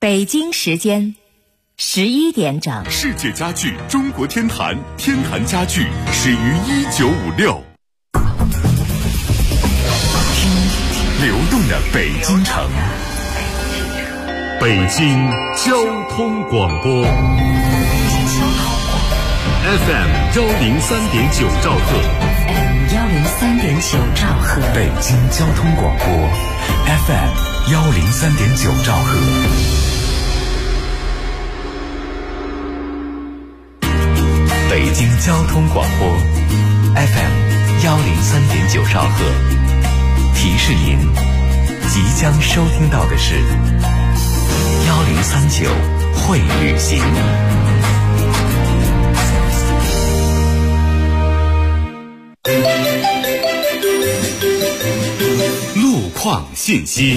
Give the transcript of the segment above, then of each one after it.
北京时间11点整。 世界家具中国天坛，天坛家具始于1956。听流动的北京城，北京交通广播 FM 103.9兆赫 103.9兆赫， 北京交通广播 FM 103.9兆赫。北京交通广播 FM 103.9兆赫，提示您即将收听到的是1039会旅行。路况信息。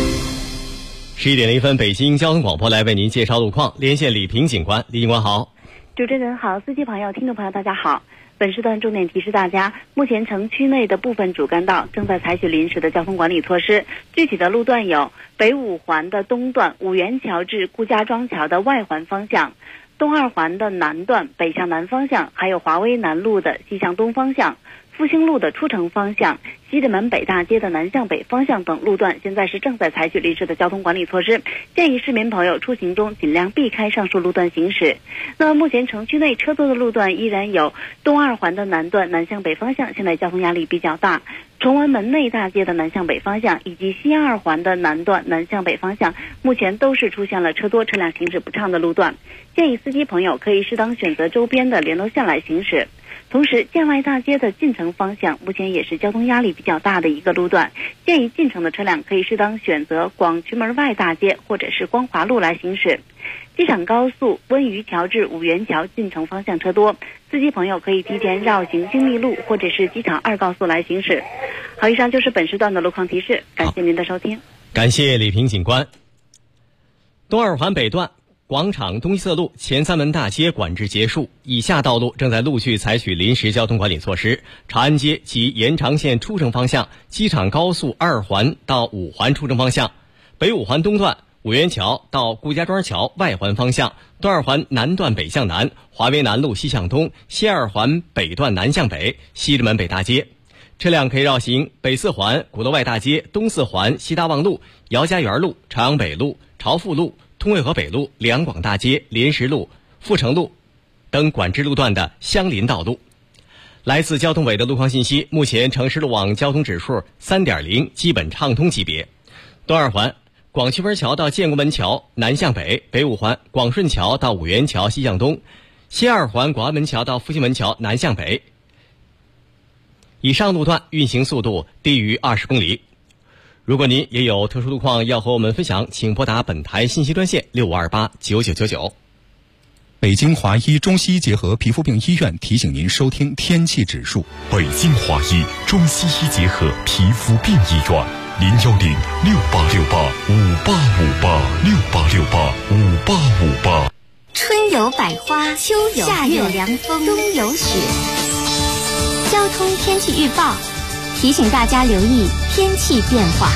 11点01分，北京交通广播来为您介绍路况，连线李平警官。李警官好。 主持人好，司机朋友、听众朋友大家好。本时段重点提示大家，目前城区内的部分主干道正在采取临时的交通管理措施，具体的路段有北五环的东段五元桥至顾家庄桥的外环方向，东二环的南段北向南方向，还有华威南路的西向东方向，复兴路的出城方向，西直门北大街的南向北方向等路段，现在是正在采取临时的交通管理措施，建议市民朋友出行中尽量避开上述路段行驶。那么目前城区内车多的路段依然有东二环的南段南向北方向，现在交通压力比较大；崇文门内大街的南向北方向以及西二环的南段南向北方向，目前都是出现了车多车辆行驶不畅的路段，建议司机朋友可以适当选择周边的联络线来行驶。同时，建外大街的进城方向目前也是交通压力比较大的一个路段，建议进城的车辆可以适当选择广渠门外大街或者是光华路来行驶。机场高速温榆桥至五元桥进城方向车多，司机朋友可以提前绕行精密路或者是机场二高速来行驶。好，以上就是本时段的路况提示，感谢您的收听。 感谢李平警官。东二环北段广场东西侧路前三门大街管制结束，以下道路正在陆续采取临时交通管理措施：长安街及延长线出城方向，机场高速二环到五环出城方向，北五环东段五元桥到顾家庄桥外环方向，东二环南段北向南，华威南路西向东，西二环北段南向北，西直门北大街。车辆可以绕行北四环鼓楼外大街、东四环西大望路、姚家园路、朝阳北路、朝富路、通惠河北路、两广大街、临时路、阜成路等管制路段的相邻道路。来自交通委的路况信息，目前城市路网交通指数 3.0 基本畅通级别。东二环广渠门桥到建国门桥南向北，北五环广顺桥到五元桥西向东，西二环广安门桥到复兴门桥南向北。以上路段运行速度低于20公里。如果您也有特殊路况要和我们分享，请拨打本台信息专线65289999。 北京华医中西医结合皮肤病医院提醒您收听天气指数。 北京华医中西医结合皮肤病医院，0106868586868685858。 春有百花，秋有夏有凉风，冬有雪。交通天气预报提醒大家留意天气变化。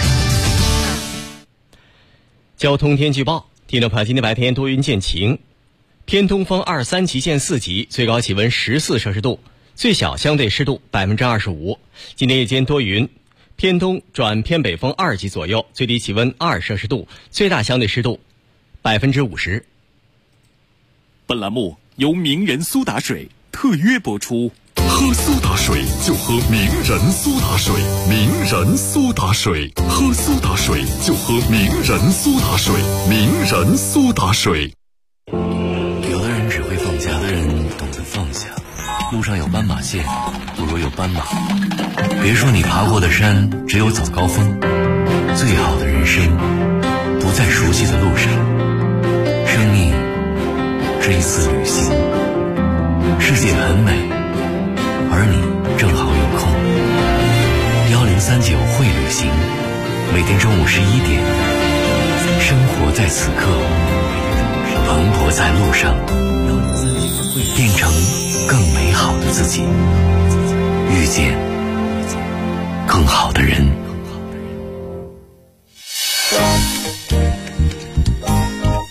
交通天气预报，听众朋友，今天白天多云见晴，偏东风2、3级见4级，最高气温14摄氏度，最小相对湿度25%。今天夜间多云，偏东转偏北风2级左右，最低气温2摄氏度，最大相对湿度50%。 本栏目由名人苏打水特约播出。喝苏打水就喝名人苏打水，名人苏打水，喝苏打水就喝名人苏打水，名人苏打水。 有的人只会放假，有的人懂得放下。路上有斑马线，不如有斑马。别说你爬过的山只有早高峰，最好的人生不在熟悉的路上。生命是一次旅行，世界很美，而你正好有空。1039会旅行，每天中午11点，生活在此刻，蓬勃在路上，变成更美好的自己，遇见更好的人。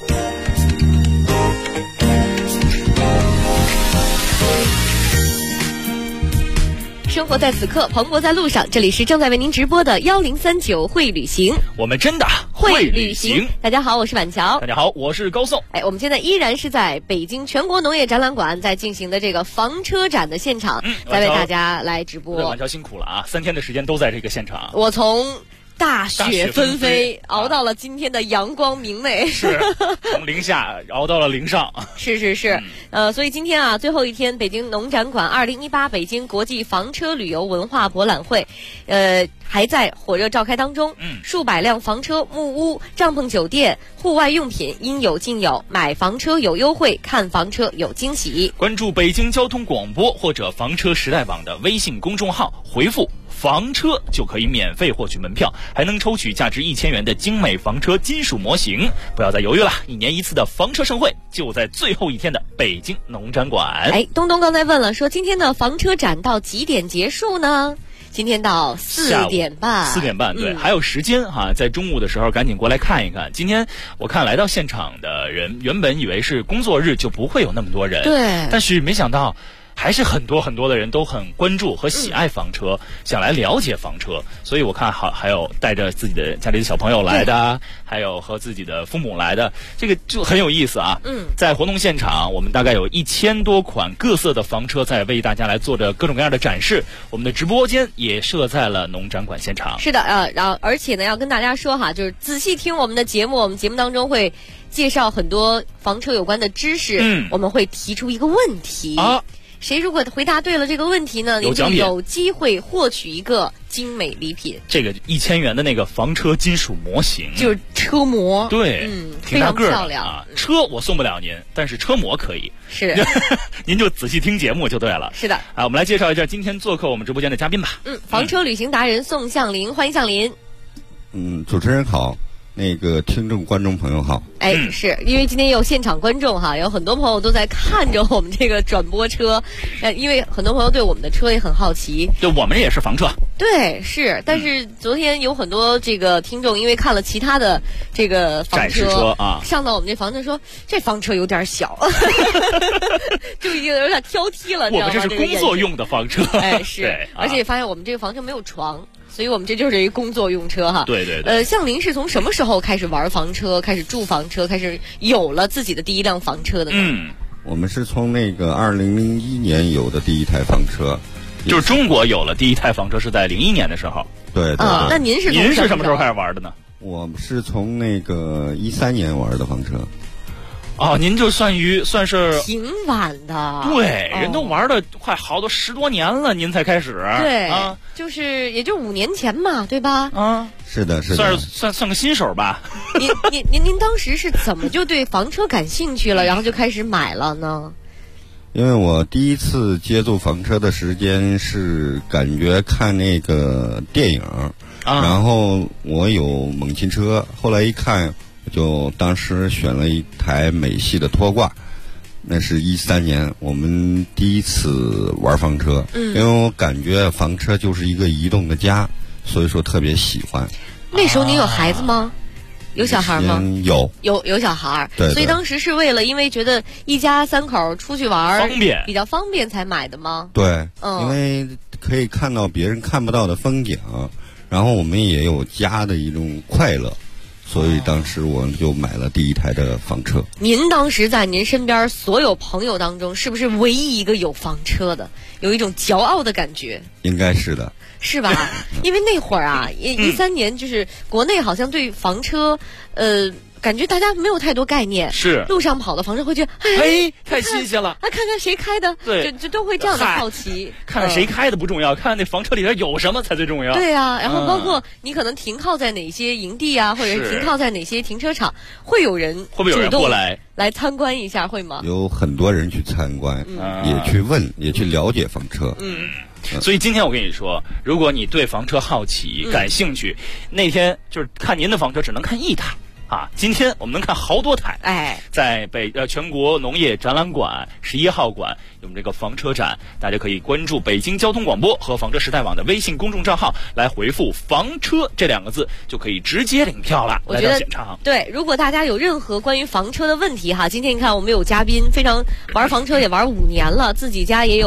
生活在此刻，蓬勃在路上。这里是正在为您直播的1039会旅行， 我们真的会旅行。 大家好，我是板桥。 大家好，我是高颂。 我们现在依然是在北京全国农业展览馆在进行的这个房车展的现场，在为大家来直播。 板桥辛苦了啊，3天的时间都在这个现场。 我从大雪纷飞熬到了今天的阳光明媚， 是从零下熬到了零上， 是，所以今天啊最后一天，北京农展馆2018北京国际房车旅游文化博览会，还在火热召开当中。数百辆房车、木屋、帐篷酒店、户外用品应有尽有，买房车有优惠，看房车有惊喜。 关注北京交通广播或者房车时代网的微信公众号，回复房车就可以免费获取门票，还能抽取价值1000元的精美房车金属模型。不要再犹豫了，1年1次的房车盛会就在最后一天的北京农展馆。 东东刚才问了，说今天的房车展到几点结束呢？今天到4点半。 4点半，对，还有时间哈，在中午的时候赶紧过来看一看。今天我看来到现场的人，原本以为是工作日就不会有那么多人， 对， 但是没想到还是很多的人都很关注和喜爱房车，想来了解房车，所以我看还有带着自己的家里的小朋友来的，还有和自己的父母来的，这个就很有意思啊。在活动现场，我们大概有1000多款各色的房车在为大家来做着各种各样的展示。我们的直播间也设在了农展馆现场。 是的，然后而且呢，要跟大家说哈，就是仔细听我们的节目，我们节目当中会介绍很多房车有关的知识。我们会提出一个问题啊。谁如果回答对了这个问题呢，您就有机会获取一个精美礼品。 这个1000元的那个房车金属模型， 就是车模， 对， 非常漂亮啊。车我送不了您，但是车模可以。 是， 您就仔细听节目就对了。 是的， 我们来介绍一下今天做客我们直播间的嘉宾吧。 房车旅行达人宋向林，欢迎向林。 主持人好。那个听众观众朋友好， 是因为今天也有现场观众哈，有很多朋友都在看着我们这个转播车，因为很多朋友对我们的车也很好奇。 对，我们也是房车。 对，是，但是昨天有很多这个听众因为看了其他的这个房展示车啊， 上到我们这房车说这房车有点小，就已经有点挑剔了。 我们这是工作用的房车， 是，而且发现我们这个房车没有床。所以我们这就是一工作用车哈。 对。 向林是从什么时候开始玩房车，开始住房车，开始有了自己的第一辆房车的呢？ 我们是从那个2001年有的第一台房车， 就是中国有了第一台房车是在01年的时候。 对。 那您是什么时候开始玩的呢？ 我是从那个13年玩的房车。 您就算是挺晚的。 对，人都玩的快好多10多年了，您才开始。 对就是也就5年前嘛，对吧？ 是的。 算个新手吧。 您当时是怎么就对房车感兴趣了，然后就开始买了呢？ 因为我第一次接触房车的时间是感觉看那个电影，然后我有猛禽车，后来一看。就当时选了一台美系的拖挂，那是13年我们第一次玩房车，因为我感觉房车就是一个移动的家，所以说特别喜欢。 那时候您有孩子吗？有小孩吗？有小孩， 对。 所以当时是因为觉得一家3口出去玩方便， 比较方便才买的吗？ 对，因为可以看到别人看不到的风景，然后我们也有家的一种快乐。所以当时我就买了第一台的房车。 您当时在您身边所有朋友当中，是不是唯一一个有房车的？有一种骄傲的感觉？ 应该是的。 是吧？因为那会儿啊，13年就是国内好像对房车，感觉大家没有太多概念， 是路上跑的房车会觉得太新鲜了， 看看谁开的， 对， 就都会这样的好奇。 看看谁开的不重要，看看那房车里边有什么才最重要。 对啊，然后包括你可能停靠在哪些营地啊，或者是停靠在哪些停车场，会有人过来参观一下，会吗？ 有很多人去参观，也去问，也去了解房车。 所以今天我跟你说，如果你对房车好奇、感兴趣，那天就是看您的房车只能看一台。今天我们能看好多台。在全国农业展览馆11号馆有我们这个房车展，大家可以关注北京交通广播和房车时代网的微信公众账号，来回复房车这2个字，就可以直接领票了。 我觉得来到现场。 对，如果大家有任何关于房车的问题今天你看我们有嘉宾非常玩房车也玩5年了，自己家也有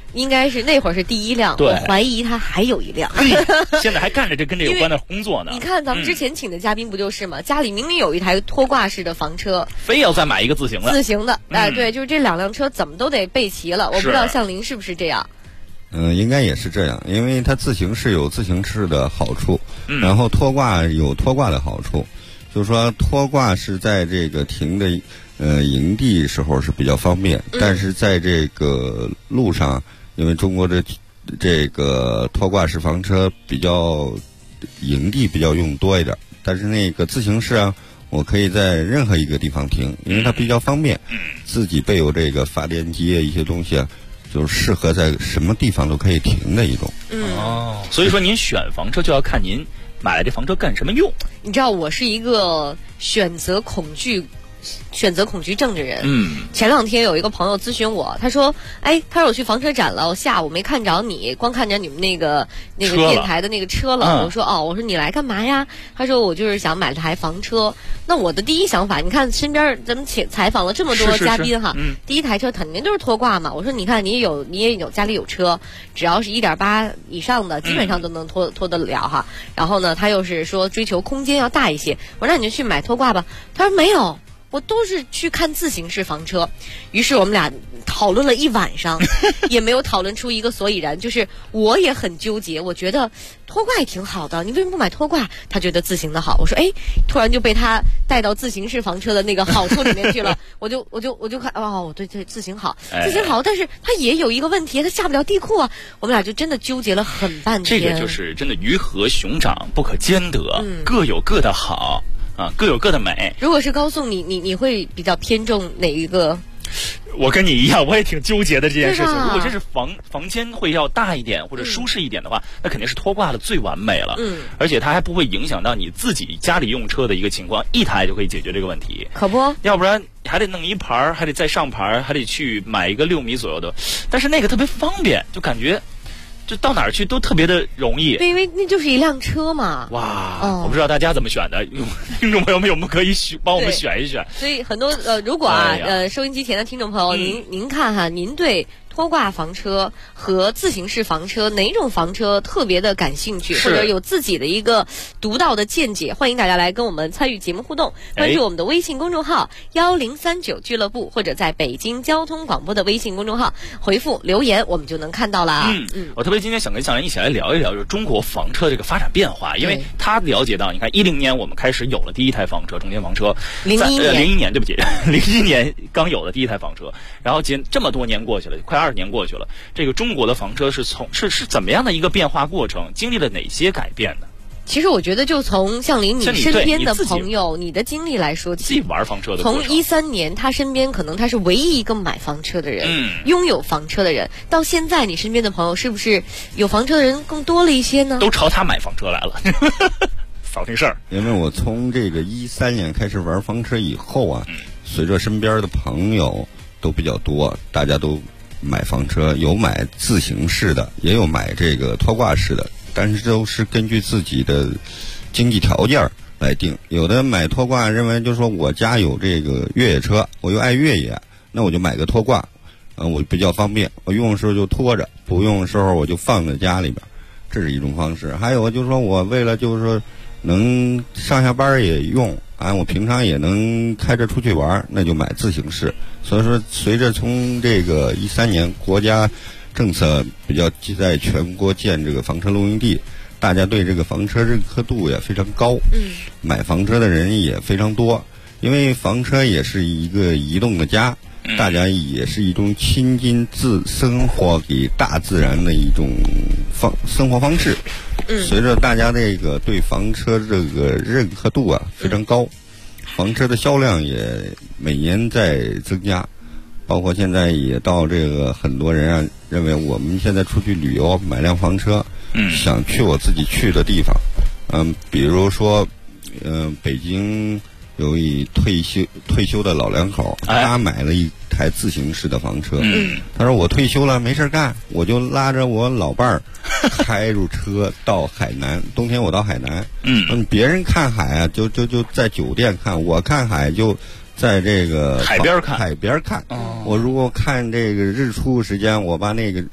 应该是那会儿是第一辆，我怀疑他还有一辆， 现在还干着这跟这有关的工作呢。 你看咱们之前请的嘉宾不就是吗？家里明明有一台拖挂式的房车， 非要再买一个自行的。 对，就是这2辆车怎么都得备齐了。我不知道向林是不是这样。 应该也是这样，因为它自行式有自行式的好处，然后拖挂有拖挂的好处。就是说拖挂是在这个停的营地时候是比较方便，但是在这个路上，因为中国的这个拖挂式房车比较营地比较用多一点，但是那个自行式啊，我可以在任何一个地方停，因为它比较方便，自己备有这个发电机一些东西啊，就是适合在什么地方都可以停的一种。 所以说您选房车就要看您买来这房车干什么用。 你知道我是一个选择恐惧症的人。前2天有一个朋友咨询我，他说我去房车展了，我下午没看着你，光看着你们那个电台的那个车了。我说你来干嘛呀？他说我就是想买台房车。那我的第一想法，你看身边咱们采访了这么多嘉宾哈，第一台车肯定都是拖挂嘛。我说你看你也有家里有车，只要是1.8以上的，基本上都能拖得了哈。然后呢，他又是说追求空间要大一些，我说那你就去买拖挂吧。他说没有。我都是去看自行式房车，于是我们俩讨论了一晚上，也没有讨论出一个所以然。就是我也很纠结，我觉得拖挂也挺好的，你为什么不买拖挂？他觉得自行的好。我说突然就被他带到自行式房车的那个好处里面去了。我就看对自行好，自行好，但是它也有一个问题，它下不了地库啊。我们俩就真的纠结了很半天。 这个就是真的鱼和熊掌不可兼得，各有各的好。各有各的美。 如果是高颂，你会比较偏重哪一个？ 我跟你一样，我也挺纠结的这件事情。如果真是房间会要大一点或者舒适一点的话，那肯定是拖挂的最完美了。而且它还不会影响到你自己家里用车的一个情况，一台就可以解决这个问题。 可不， 要不然还得弄一盘，还得再上盘，还得去买一个6米左右的。但是那个特别方便，就感觉。就到哪儿去都特别的容易， 对，因为那就是一辆车嘛。 哇，我不知道大家怎么选的，听众朋友们有没有可以帮我们选一选？ 所以很多如果收音机前的听众朋友，您看哈，您对拖挂房车和自行式房车哪种房车特别的感兴趣，或者有自己的一个独到的见解，欢迎大家来跟我们参与节目互动，关注我们的微信公众号1039俱乐部，或者在北京交通广播的微信公众号回复留言，我们就能看到了。 我特别今天想跟向然一起来聊一聊，就是中国房车这个发展变化，因为他了解到，你看10年我们开始有了第一台房车，中间房车，01年对不起，01年刚有了第一台房车，然后这么多年过去了，快20年过去了，这个中国的房车是怎么样的一个变化过程？经历了哪些改变呢？ 其实我觉得，就从向林你身边的朋友，你的经历来说， 自己玩房车的， 从13年他身边可能他是唯一一个买房车的人，拥有房车的人，到现在你身边的朋友是不是有房车的人更多了一些呢？ 都朝他买房车来了。扫听事儿。 因为我从这个13年开始玩房车以后啊，随着身边的朋友都比较多，大家都买房车，有买自行式的，也有买这个拖挂式的，但是都是根据自己的经济条件来定。有的买拖挂认为就是说我家有这个越野车，我又爱越野，那我就买个拖挂，我比较方便，我用的时候就拖着，不用的时候我就放在家里边，这是一种方式。还有就是说我为了就是说能上下班也用我平常也能开着出去玩，那就买自行式。所以说随着从这个13年国家政策比较在全国建这个房车露营地，大家对这个房车认可度也非常高，买房车的人也非常多，因为房车也是一个移动的家，大家也是一种亲近生活给大自然的一种生活方式。随着大家这个对房车这个认可度非常高，房车的销量也每年在增加，包括现在也到这个很多人认为我们现在出去旅游买辆房车，想去我自己去的地方，比如说北京有一退休的老两口，他买了一台自行式的房车，他说我退休了没事干，我就拉着我老伴儿开入车到海南，冬天我到海南，别人看海就在酒店看，我看海就在这个海边看，我如果看这个日出时间，我把那个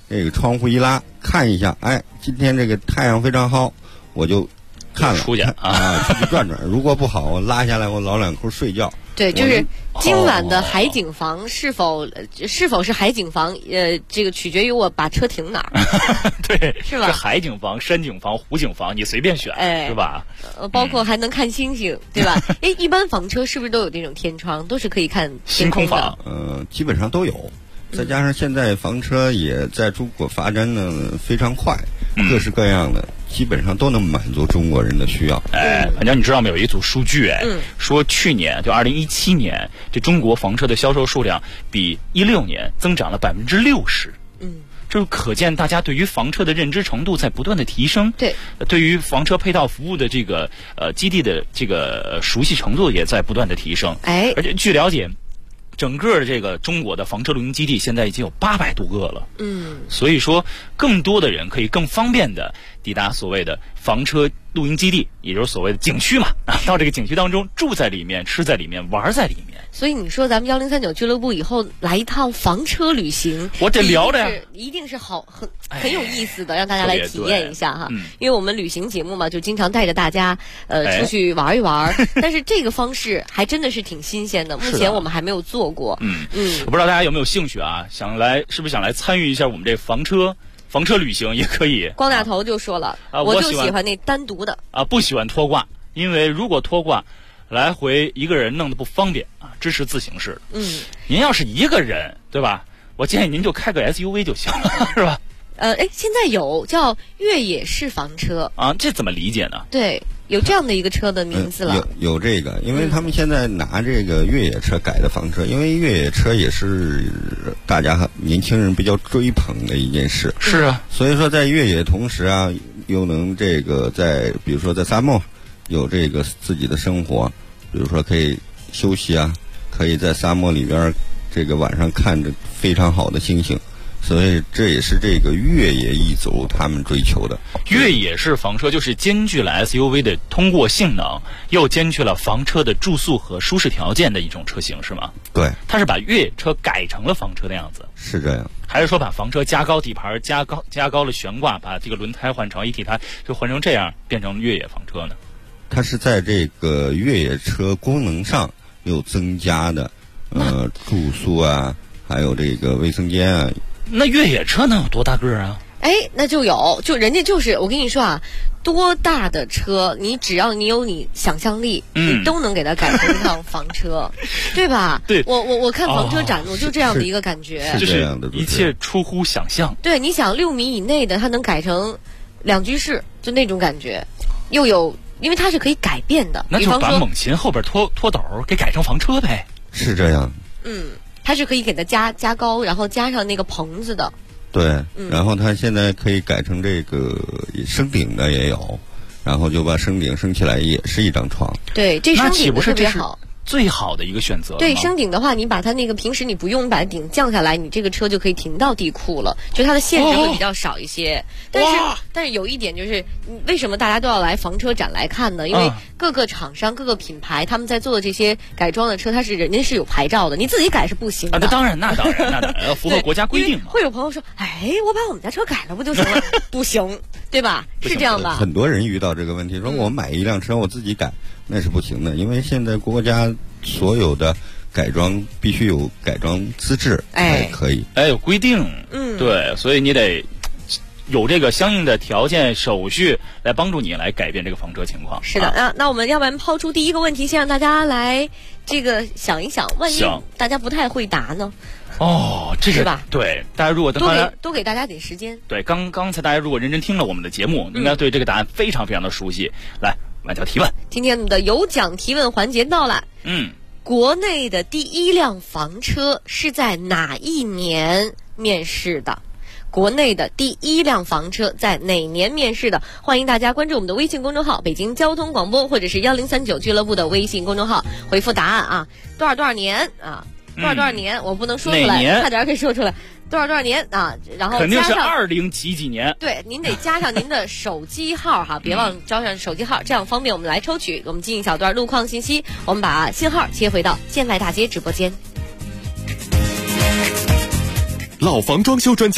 这个窗户一拉，看一下，哎，今天这个太阳非常好，我就看了出去出去转转。如果不好，我拉下来，我老两口睡觉。 对，就是今晚的海景房是否是海景房，这个取决于我把车停哪儿。 对， 是吧？ 是海景房、山景房、湖景房，你随便选，是吧？ 包括还能看星星，对吧？哎，一般房车是不是都有这种天窗，都是可以看星空房？ 基本上都有。再加上现在房车也在中国发展的非常快，各式各样的，基本上都能满足中国人的需要。 反正你知道没有一组数据说去年就2017年，这中国房车的销售数量比16年增长了60%。这可见大家对于房车的认知程度在不断的提升。 对， 对于房车配套服务的这个基地的这个熟悉程度也在不断的提升。而且据了解，整个这个中国的房车露营基地现在已经有800多个了。所以说更多的人可以更方便的抵达所谓的房车露营基地，也就是所谓的景区嘛，到这个景区当中住在里面，吃在里面，玩在里面。 所以你说咱们1039俱乐部以后来一趟房车旅行， 我得聊的呀， 一定是很有意思的，让大家来体验一下哈。因为我们旅行节目嘛，就经常带着大家出去玩一玩，但是这个方式还真的是挺新鲜的，目前我们还没有做过。 我不知道大家有没有兴趣啊？是不是想来参与一下我们这房车旅行也可以。 光大头就说了，我就喜欢那单独的不喜欢拖挂，因为如果拖挂来回一个人弄得不方便啊，支持自行式的。您要是一个人，对吧？我建议您就开个 SUV 就行了，是吧？ 现在有叫越野式房车啊，这怎么理解呢？ 对，有这样的一个车的名字了。 有这个，因为他们现在拿这个越野车改的房车，因为越野车也是大家年轻人比较追捧的一件事。 是啊， 所以说在越野同时啊，又能这个比如说在沙漠有这个自己的生活，比如说可以休息啊，可以在沙漠里边这个晚上看着非常好的星星。所以这也是这个越野一族他们追求的。 越野式房车就是兼具了 SUV 的通过性能，又兼具了房车的住宿和舒适条件的一种车型，是吗？ 对， 它是把越野车改成了房车的样子。 是这样。 还是说把房车加高底盘，加高了悬挂，把这个轮胎换成一体胎，就换成这样变成越野房车呢？ 它是在这个越野车功能上又增加的住宿啊，还有这个卫生间啊。 那越野车能有多大个啊？ 那就人家就是我跟你说啊，多大的车，你只要你有你想象力，你都能给它改成一趟房车，对吧？ 对， 我看房车展，我就这样的一个感觉， 就是一切出乎想象。 对，你想6米以内的，它能改成2居室，就那种感觉，又有，因为它是可以改变的。 那就把猛禽后边拖斗给改成房车呗。 是这样。 它是可以给它加高，然后加上那个棚子的。 对，然后它现在可以改成这个升顶的也有，然后就把升顶升起来也是一张床。 对，这升顶的特别好。 最好的一个选择。 对，升顶的话，你把它那个平时你不用把顶降下来，你这个车就可以停到地库了，就它的限制会比较少一些。但是有一点就是，为什么大家都要来房车展来看呢？因为各个厂商、各个品牌他们在做的这些改装的车，人家是有牌照的，你自己改是不行的。 那当然，要符合国家规定嘛。 会有朋友说，我把我们家车改了不就行了？不行，对吧？是这样吧？ 很多人遇到这个问题，说我买一辆车我自己改。那是不行的，因为现在国家所有的改装必须有改装资质才可以。 有规定。对，所以你得有这个相应的条件手续来帮助你来改变这个房车情况。 是的，那我们要不然抛出第一个问题，先让大家来这个想一想，万一大家不太会答呢？ 这是吧？ 对，大家如果多给大家点时间。 对，刚才大家如果认真听了我们的节目，应该对这个答案非常非常的熟悉。来，晚叫提问。 今天我们的有奖提问环节到了。国内的第一辆房车是在哪一年面世的？国内的第一辆房车在哪年面世的？欢迎大家关注我们的微信公众号北京交通广播，或者是1039俱乐部的微信公众号，回复答案啊，多少年啊，多少年，我不能说出来，差点可以说出来，多少年啊，然后肯定是20几年。 对，您得加上您的手机号哈，别忘交上手机号，这样方便我们来抽取。我们进一小段路况信息，我们把信号切回到建外大街直播间。 老房装修专家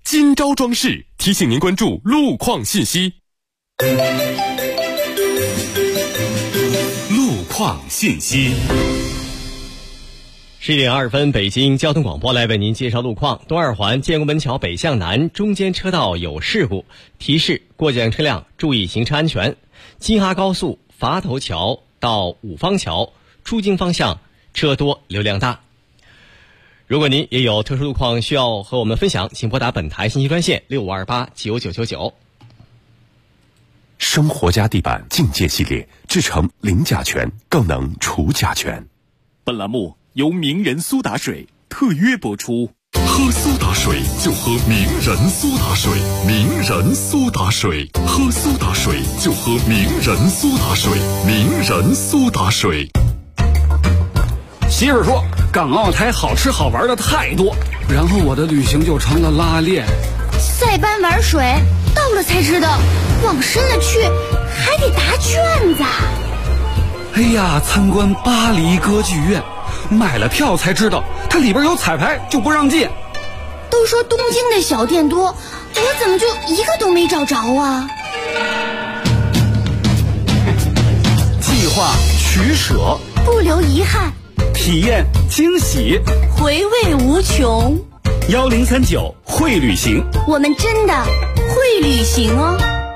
今朝装饰提醒您关注路况信息。路况信息。 10点2分，北京交通广播来为您介绍路况。东二环建国门桥北向南中间车道有事故，提示过江车辆注意行车安全。京哈高速垡头桥到五方桥出京方向车多流量大。如果您也有特殊路况需要和我们分享，请拨打本台信息专线65289999。 生活家地板境界系列，制成零甲醛，更能除甲醛。本栏目由名人苏打水特约播出。喝苏打水就喝名人苏打水，名人苏打水，喝苏打水就喝名人苏打水，名人苏打水。 媳妇说港澳台好吃好玩的太多，然后我的旅行就成了拉练。 塞班玩水，到了才知道往深了去还得答卷子。 哎呀，参观巴黎歌剧院，买了票才知道它里边有彩排就不让进。 都说东京的小店多，我怎么就一个都没找着啊？ 计划取舍， 不留遗憾， 体验惊喜， 回味无穷。 1039会旅行， 我们真的会旅行哦。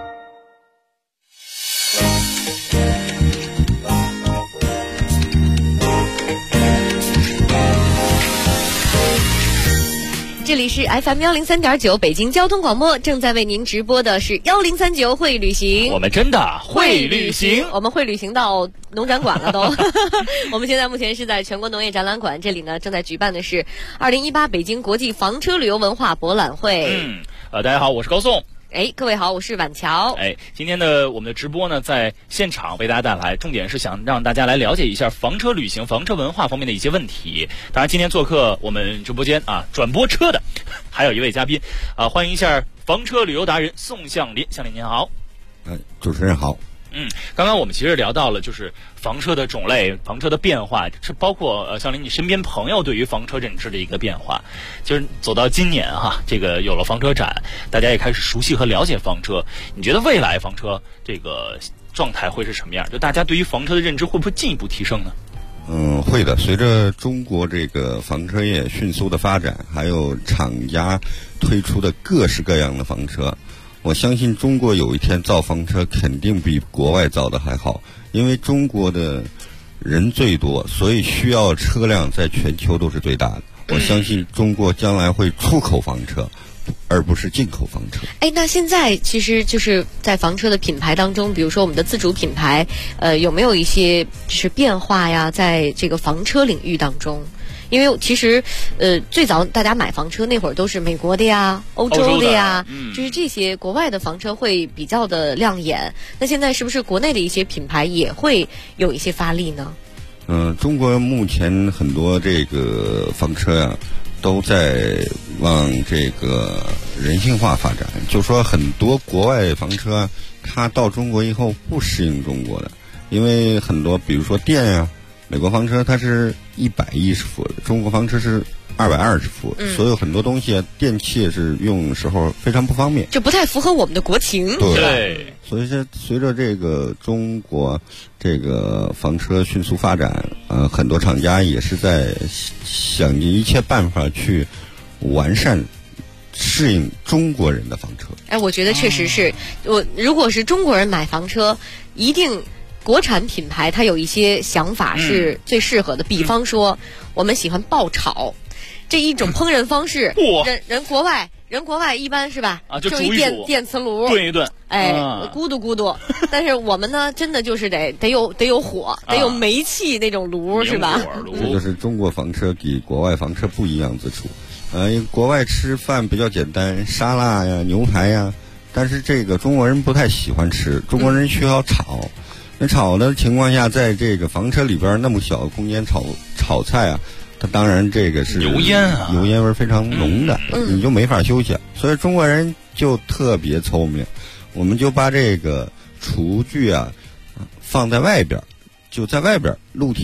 这里是 FM 103.9北京交通广播，正在为您直播的是1039会旅行。 我们真的会旅行， 我们会旅行到农展馆了都。我们现在目前是在全国农业展览馆，这里呢正在举办的是2018北京国际房车旅游文化博览会。 大家好，我是高颂。 各位好，我是婉乔。 今天的我们的直播呢，在现场为大家带来，重点是想让大家来了解一下房车旅行、房车文化方面的一些问题。当然，今天做客我们直播间转播车的还有一位嘉宾欢迎一下房车旅游达人宋向林。向林您好。 主持人好。 刚刚我们其实聊到了就是房车的种类、房车的变化，是包括向林你身边朋友对于房车认知的一个变化。就是走到今年这个有了房车展，大家也开始熟悉和了解房车。你觉得未来房车这个状态会是什么样？就大家对于房车的认知会不会进一步提升呢？ 会的。随着中国这个房车业迅速的发展，还有厂家推出的各式各样的房车，我相信中国有一天造房车肯定比国外造的还好，因为中国的人最多，所以需要车辆在全球都是最大的。我相信中国将来会出口房车，而不是进口房车。 那现在其实就是在房车的品牌当中，比如说我们的自主品牌，有没有一些就是变化呀？在这个房车领域当中？因为其实，最早大家买房车那会儿都是美国的呀、欧洲的呀，就是这些国外的房车会比较的亮眼。那现在是不是国内的一些品牌也会有一些发力呢？ 中国目前很多这个房车呀，都在往这个人性化发展。就说很多国外房车，它到中国以后不适应中国的，因为很多比如说电呀。美国房车它是110伏的，中国房车是220伏，所以很多东西电器是用时候非常不方便， 就不太符合我们的国情。 对，所以说随着这个中国这个房车迅速发展，很多厂家也是在想尽一切办法去完善适应中国人的房车。 我觉得确实是，如果是中国人买房车，一定。国产品牌它有一些想法是最适合的，比方说我们喜欢爆炒这一种烹饪方式，人国外一般是吧？ 就煮一煮电磁炉炖一炖， 咕嘟咕嘟。但是我们呢，真的就是得有火，得有煤气那种炉，是吧？ 这就是中国房车比国外房车不一样之处。国外吃饭比较简单，沙拉呀、牛排呀，但是这个中国人不太喜欢吃，中国人需要炒。那炒的情况下，在这个房车里边那么小的空间炒菜啊，它当然这个是油烟味非常浓的，你就没法休息。所以中国人就特别聪明，我们就把这个厨具放在外边，就在外边露天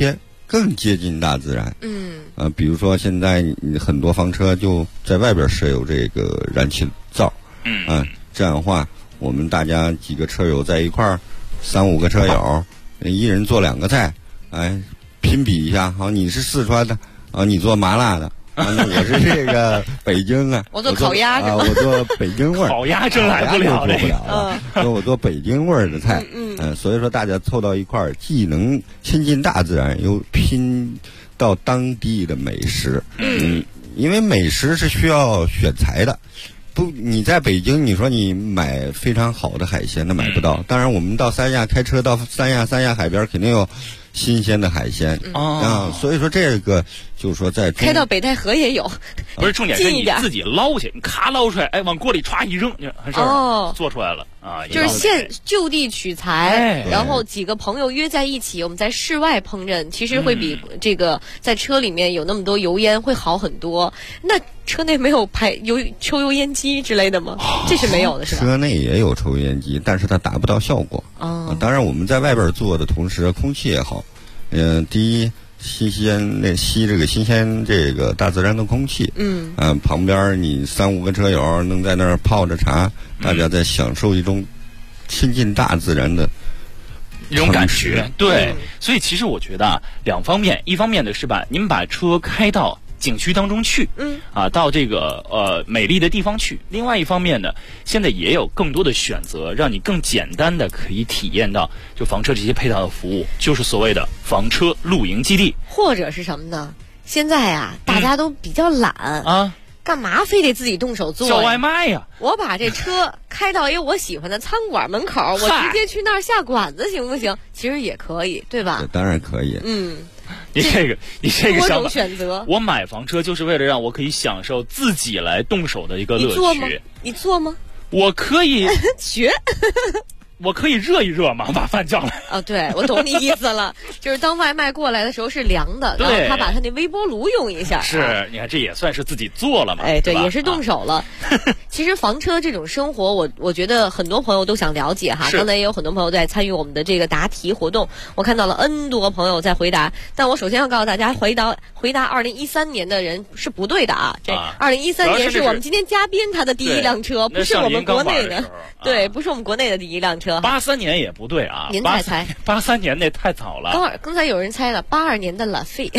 更接近大自然。比如说现在很多房车就在外边设有这个燃气灶，这样的话，我们大家几个车友在一块儿，3、5个车友，一人做2个菜，拼比一下。好，你是四川的，你做麻辣的。我是这个北京啊， 我做烤鸭我做北京味儿， 烤鸭真来不了了，我做北京味儿的菜，所以说大家凑到一块儿，既能亲近大自然，又拼到当地的美食，因为美食是需要选材的。不，你在北京，你说你买非常好的海鲜，那买不到。当然，我们到三亚开车到三亚海边，肯定有新鲜的海鲜所以说这个就是说在开到北戴河也有， 不是重点是你自己捞去，你咔捞出来，往锅里歘一扔，完事儿做出来了就是就地取材，然后几个朋友约在一起，我们在室外烹饪，其实会比这个在车里面有那么多油烟会好很多。那车内没有抽油烟机之类的吗？这是没有的，是吧？ 车内也有抽油烟机，但是它达不到效果。当然我们在外边做的同时，空气也好。第一，吸这个新鲜这个大自然的空气。旁边你3、5个车友能在那儿泡着茶，大家在享受一种亲近大自然的一种感觉。对，所以其实我觉得2方面，一方面的是您把车开到景区当中去，到这个美丽的地方去。另外一方面呢，现在也有更多的选择，让你更简单的可以体验到就房车这些配套的服务，就是所谓的房车露营基地， 或者是什么呢？现在啊，大家都比较懒干嘛非得自己动手做叫外卖呀？ 我把这车开到一个我喜欢的餐馆门口，我直接去那儿下馆子行不行？其实也可以，对吧？ 当然可以。 你这个多种选择。 我买房车就是为了让我可以享受自己来动手的一个乐趣。 你做吗？ 我可以学。 我可以热一热嘛，把饭叫来。 对，我懂你意思了，就是当外卖过来的时候是凉的，然后他把他那微波炉用一下。 是，你看这也算是自己做了嘛。 对，也是动手了。其实房车这种生活，我觉得很多朋友都想了解哈。刚才也有很多朋友在参与我们的这个答题活动，我看到了 N 多朋友在回答。但我首先要告诉大家，回答2013年的人是不对的啊。这2013年是我们今天嘉宾他的第一辆车，不是我们国内的。对，不是我们国内的第一辆车。 83年也不对啊， 您猜 83年那太早了。 刚才有人猜了82年的拉菲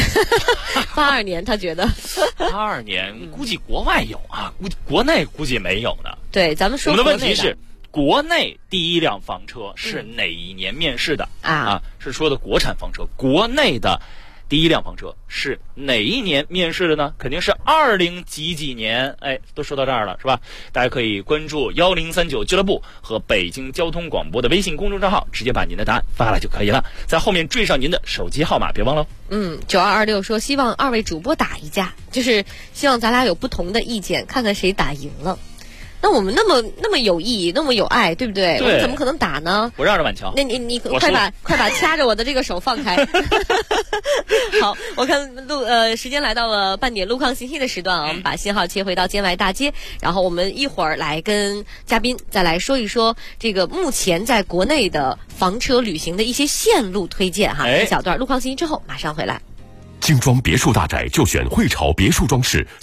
，82年他觉得 82年估计国外有啊，国内估计没有呢。 对，咱们说我们的问题是，国内第一辆房车是哪一年面世的是说的国产房车，国内的第一辆房车是哪一年面世的呢？肯定是20几年。都说到这儿了是吧？大家可以关注1039俱乐部和北京交通广播的微信公众账号，直接把您的答案发来就可以了，在后面缀上您的手机号码，别忘了。 9226说希望2位主播打一架，就是希望咱俩有不同的意见，看看谁打赢了。那我们那么有意义，那么有爱，对不对？我们怎么可能打呢？ 我让着婉乔。 那你快把掐着我的这个手放开。好，我看时间来到了半点路况信息的时段我们把信号切回到建外大街，然后我们一会儿来跟嘉宾再来说一说这个目前在国内的房车旅行的一些线路推荐哈。一小段路况信息之后马上回来。 精装别墅大宅就选汇潮别墅装饰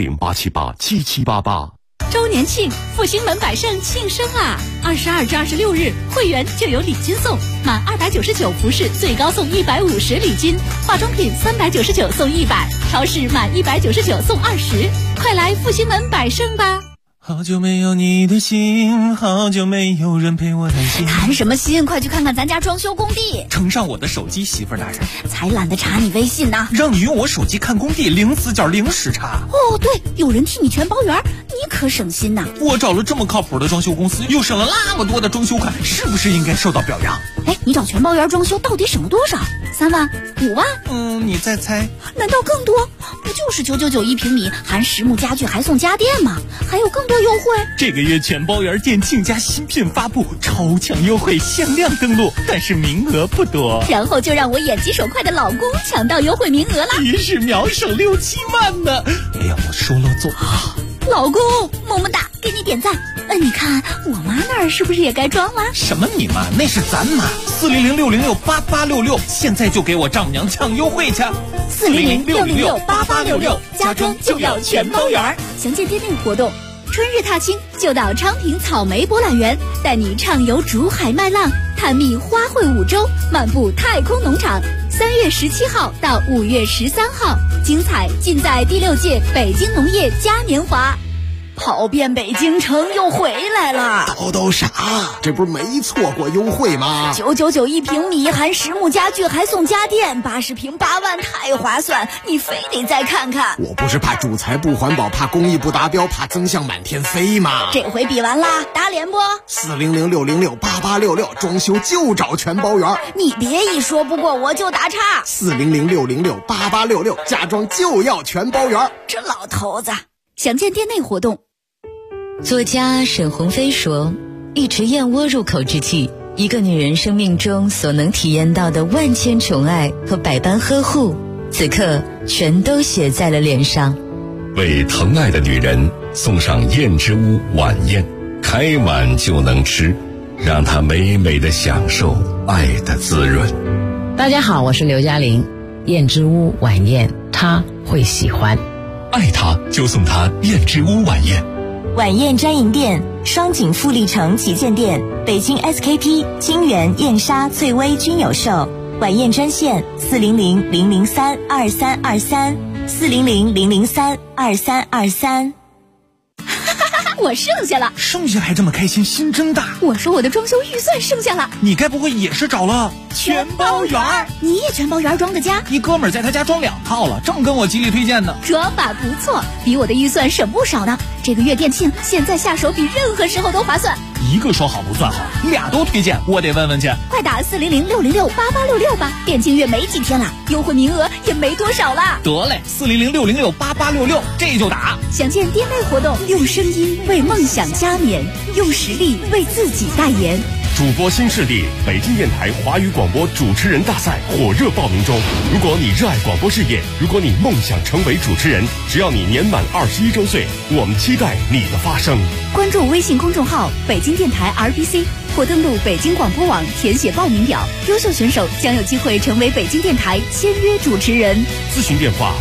，400-878-7788。 周年庆，复兴门百盛庆生啊！22至26日，会员就有礼金送，满299服饰最高送150礼金，化妆品399送100，超市满199送20，快来复兴门百盛吧！ 好久没有你的心，好久没有人陪我谈心。 谈什么心？快去看看咱家装修工地。 呈上我的手机，媳妇儿大人。 才懒得查你微信呢。 让你用我手机看工地，零死角零时差。 哦，对，有人替你全包圆，你可省心呐。 我找了这么靠谱的装修公司，又省了那么多的装修款，是不是应该受到表扬？ 你找全包圆装修到底省了多少？3万、5万？ 你再猜？ 难道更多？不就是999一平米，含实木家具还送家电吗？还有更多优惠。 这个月全包圆店庆家新品发布，超强优惠，限量登录，但是名额不多。 然后就让我眼疾手快的老公抢到优惠名额了， 于是秒省6、7万呢。哎呀，我说了做。 老公，么么哒，给你点赞。你看我妈那儿是不是也该装了？ 什么你妈？那是咱妈。400-606-8866，现在就给我丈母娘抢优惠去。 400-606-8866，家装就要全包圆。详见店内活动。春日踏青就到昌平草莓博览园，带你畅游竹海麦浪，探秘花卉五洲，漫步太空农场。3月17号到5月13号，精彩尽在第6届北京农业嘉年华。跑遍北京城又回来了， 叨啥？这不是没错过优惠吗 ？999一平米，含实木家具还送家电，80平8万，太划算！你非得再看看。 我不是怕主材不环保，怕工艺不达标，怕增项满天飞吗？ 这回比完啦，打脸不 ？400-606-8866，装修就找全包圆。 你别一说不过我就打岔。 400-606-8866，家装就要全包圆。 这老头子，详见店内活动。 作家沈鸿飞说，一池燕窝入口之际，一个女人生命中所能体验到的万千宠爱和百般呵护，此刻全都写在了脸上。 为疼爱的女人送上燕之屋晚宴，开碗就能吃，让她美美的享受爱的滋润。 大家好，我是刘嘉玲。燕之屋晚宴，她会喜欢。 爱她就送她燕之屋晚宴。 晚宴专营店：双井富力城旗舰店、北京 SKP、金源、燕莎、翠微均有售。晚宴专线400-003-2323，400-003-2323。 我剩下了， 剩下还这么开心，心真大。 我说我的装修预算剩下了， 你该不会也是找了全包圆？你也全包圆装的家？ 一哥们儿在他家装2套了，正跟我极力推荐呢。 说法不错，比我的预算省不少呢。这个月店庆，现在下手比任何时候都划算。 一个说好不算好，俩都推荐，我得问问去。 快打400-606-8866吧，店庆月没几天了，优惠名额也没多少了。 得嘞，400-606-8866，这就打。 详见店内活动，用声音为梦想加冕，用实力为自己代言。 主播新势力北京电台华语广播主持人大赛火热报名中。如果你热爱广播事业，如果你梦想成为主持人，只要你年满21周岁，我们期待你的发声。 关注微信公众号北京电台 RBC， 或登录北京广播网填写报名表，优秀选手将有机会成为北京电台签约主持人。 咨询电话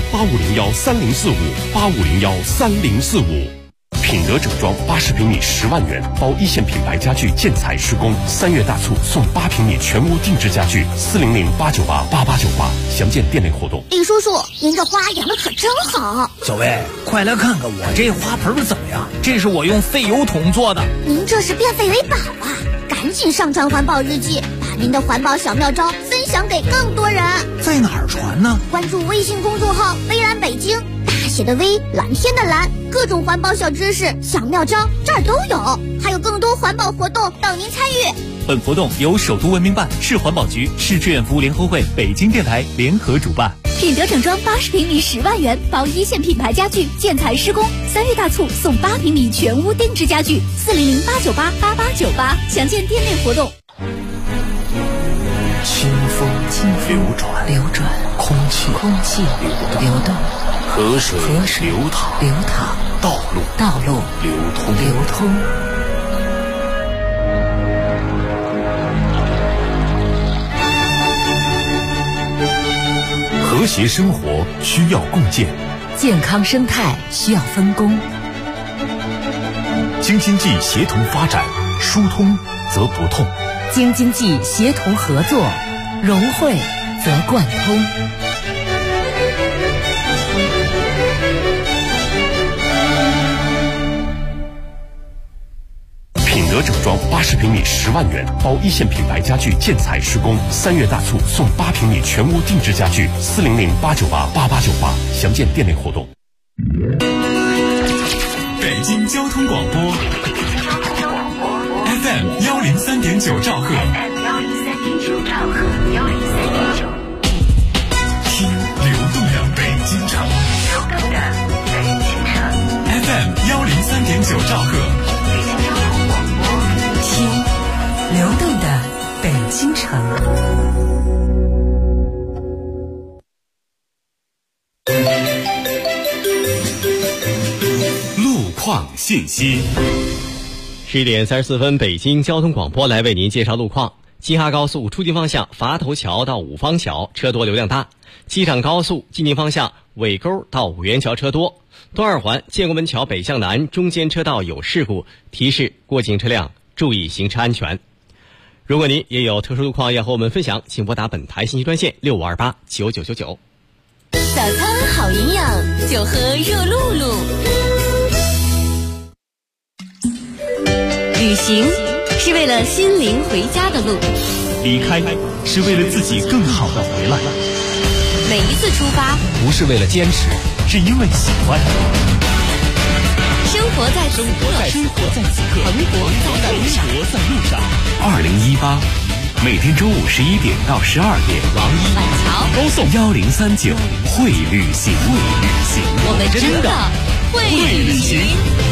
85013045，85013045。品德整装80平米10万元，包1线品牌家具建材施工，3月大促送8平米全屋定制家具，400-898-8898，详见店内活动。 李叔叔，您这花养的可真好。 小薇，快来看看我这花盆怎么样？这是我用废油桶做的。 您这是变废为宝啊！赶紧上传环保日记，把您的环保小妙招分享给更多人。 在哪儿传呢？ 关注微信公众号微蓝北京，大写的微，蓝天的蓝，各种环保小知识、小妙招这儿都有，还有更多环保活动等您参与。 本活动由首都文明办、市环保局、市志愿服务联合会、北京电台联合主办。 品德整装80平米10万元，包1线品牌家具建材施工，3月大促送8平米全屋定制家具，400-898-8898，详见店内活动。 清风流转，空气流动，河水流淌，道路流通。 和谐生活需要共建， 健康生态需要分工。 京津冀协同发展，疏通则不痛； 京津冀协同合作，融汇则贯通。 品德整装80平米10万元，包1线品牌家具建材施工，3月大促送8平米全屋定制家具，400-898-8898，详见店内活动。 北京交通广播 FM 103.9兆赫，听流动的北京城，FM 103.9兆赫。 流动的北京城。 路网信息。 11点34分，北京交通广播来为您介绍路况。京哈高速出京方向垡头桥到五方桥车多流量大，机场高速进京方向尾沟到五元桥车多，东二环建国门桥北向南中间车道有事故，提示过境车辆注意行车安全。如果您也有特殊路况要和我们分享，请拨打本台信息专线65289999。 早餐好营养，就喝热露露。旅行是为了心灵回家的路， 离开是为了自己更好的回来。 每一次出发不是为了坚持， 是因为喜欢。 生活在此刻，蓬勃在路上。 2018，每天中午11点到12点， 王一、板桥高送1039会旅行， 我们真的会旅行。